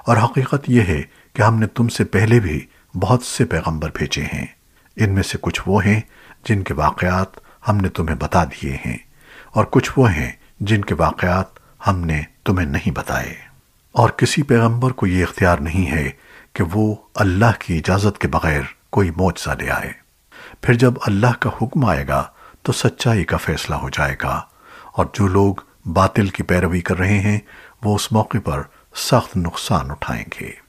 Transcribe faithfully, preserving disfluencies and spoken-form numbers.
और हकीकत यह है कि हमने तुमसे पहले भी बहुत से पैगंबर भेजे हैं। इनमें से कुछ वो हैं जिनके वाक़यात हमने तुम्हें बता दिए हैं, और कुछ वो हैं जिनके वाक़यात हमने तुम्हें नहीं बताए। और किसी पैगंबर को ये इख्तियार नहीं है कि वो अल्लाह की इजाज़त के बगैर कोई मौजज़ा ले आए। फिर जब अल्लाह का हुक्म आएगा तो सच्चाई का फैसला हो जाएगा, और जो लोग बातिल की पैरवी कर रहे हैं वो उस मौके पर सख्त नुकसान उठाएंगे।